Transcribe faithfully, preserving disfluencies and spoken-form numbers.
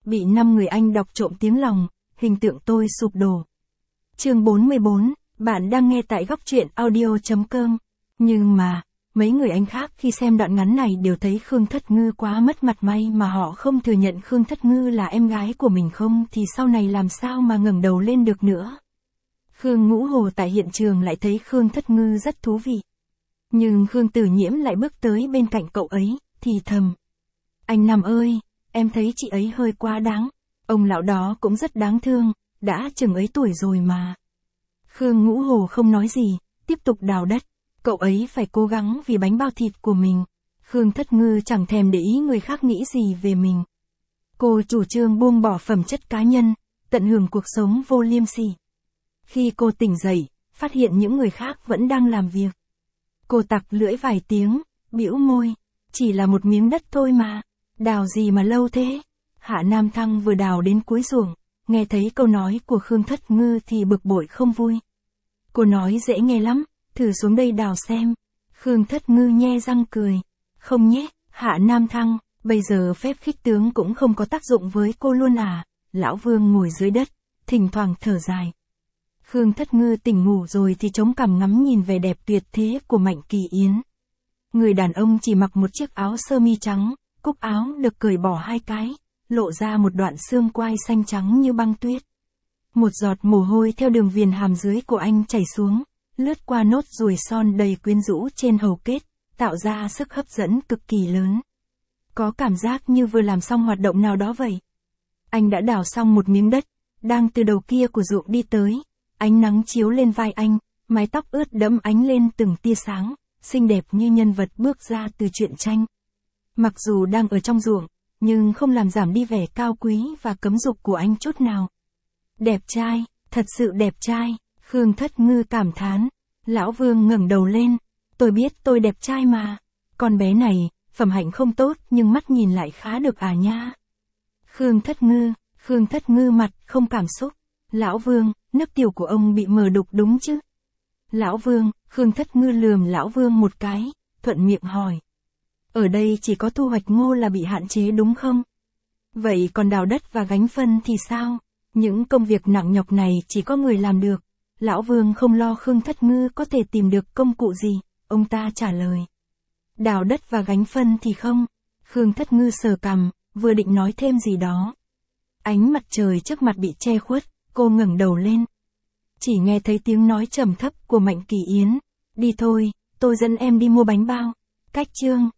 bị năm người anh đọc trộm tiếng lòng, hình tượng tôi sụp đổ. Chương bốn mươi bốn, bạn đang nghe tại góc truyện audio chấm com. Nhưng mà, mấy người anh khác khi xem đoạn ngắn này đều thấy Khương Thất Ngư quá mất mặt, may mà họ không thừa nhận Khương Thất Ngư là em gái của mình, không thì sau này làm sao mà ngẩng đầu lên được nữa. Khương Ngũ Hồ tại hiện trường lại thấy Khương Thất Ngư rất thú vị. Nhưng Khương Tử Nhiễm lại bước tới bên cạnh cậu ấy, thì thầm. Anh Nam ơi, em thấy chị ấy hơi quá đáng. Ông lão đó cũng rất đáng thương, đã chừng ấy tuổi rồi mà. Khương Ngũ Hồ không nói gì, tiếp tục đào đất. Cậu ấy phải cố gắng vì bánh bao thịt của mình. Khương Thất Ngư chẳng thèm để ý người khác nghĩ gì về mình. Cô chủ trương buông bỏ phẩm chất cá nhân, tận hưởng cuộc sống vô liêm sỉ. Khi cô tỉnh dậy, phát hiện những người khác vẫn đang làm việc. Cô tặc lưỡi vài tiếng, bĩu môi. Chỉ là một miếng đất thôi mà. Đào gì mà lâu thế? Hạ Nam Thăng vừa đào đến cuối ruộng, nghe thấy câu nói của Khương Thất Ngư thì bực bội không vui. Cô nói dễ nghe lắm, thử xuống đây đào xem. Khương Thất Ngư nhe răng cười. Không nhé, Hạ Nam Thăng, bây giờ phép khích tướng cũng không có tác dụng với cô luôn à? Lão Vương ngồi dưới đất, thỉnh thoảng thở dài. Khương Thất Ngư tỉnh ngủ rồi thì chống cằm ngắm nhìn vẻ đẹp tuyệt thế của Mạnh Kỳ Yến. Người đàn ông chỉ mặc một chiếc áo sơ mi trắng, cúc áo được cởi bỏ hai cái, lộ ra một đoạn xương quai xanh trắng như băng tuyết. Một giọt mồ hôi theo đường viền hàm dưới của anh chảy xuống, lướt qua nốt ruồi son đầy quyến rũ trên hầu kết, tạo ra sức hấp dẫn cực kỳ lớn. Có cảm giác như vừa làm xong hoạt động nào đó vậy. Anh đã đào xong một miếng đất, đang từ đầu kia của ruộng đi tới. Ánh nắng chiếu lên vai anh, mái tóc ướt đẫm ánh lên từng tia sáng, xinh đẹp như nhân vật bước ra từ truyện tranh. Mặc dù đang ở trong ruộng, nhưng không làm giảm đi vẻ cao quý và cấm dục của anh chút nào. Đẹp trai, thật sự đẹp trai, Khương Thất Ngư cảm thán. Lão Vương ngẩng đầu lên, tôi biết tôi đẹp trai mà. Con bé này, phẩm hạnh không tốt nhưng mắt nhìn lại khá được à nha. Khương Thất Ngư, Khương Thất Ngư mặt không cảm xúc. Lão Vương, nước tiểu của ông bị mờ đục đúng chứ? Lão Vương, Khương Thất Ngư lườm Lão Vương một cái, thuận miệng hỏi. Ở đây chỉ có thu hoạch ngô là bị hạn chế đúng không? Vậy còn đào đất và gánh phân thì sao? Những công việc nặng nhọc này chỉ có người làm được. Lão Vương không lo Khương Thất Ngư có thể tìm được công cụ gì, ông ta trả lời. Đào đất và gánh phân thì không. Khương Thất Ngư sờ cằm, vừa định nói thêm gì đó. Ánh mặt trời trước mặt bị che khuất, cô ngẩng đầu lên. Chỉ nghe thấy tiếng nói trầm thấp của Mạnh Kỳ Yến. Đi thôi, tôi dẫn em đi mua bánh bao. Cách chương.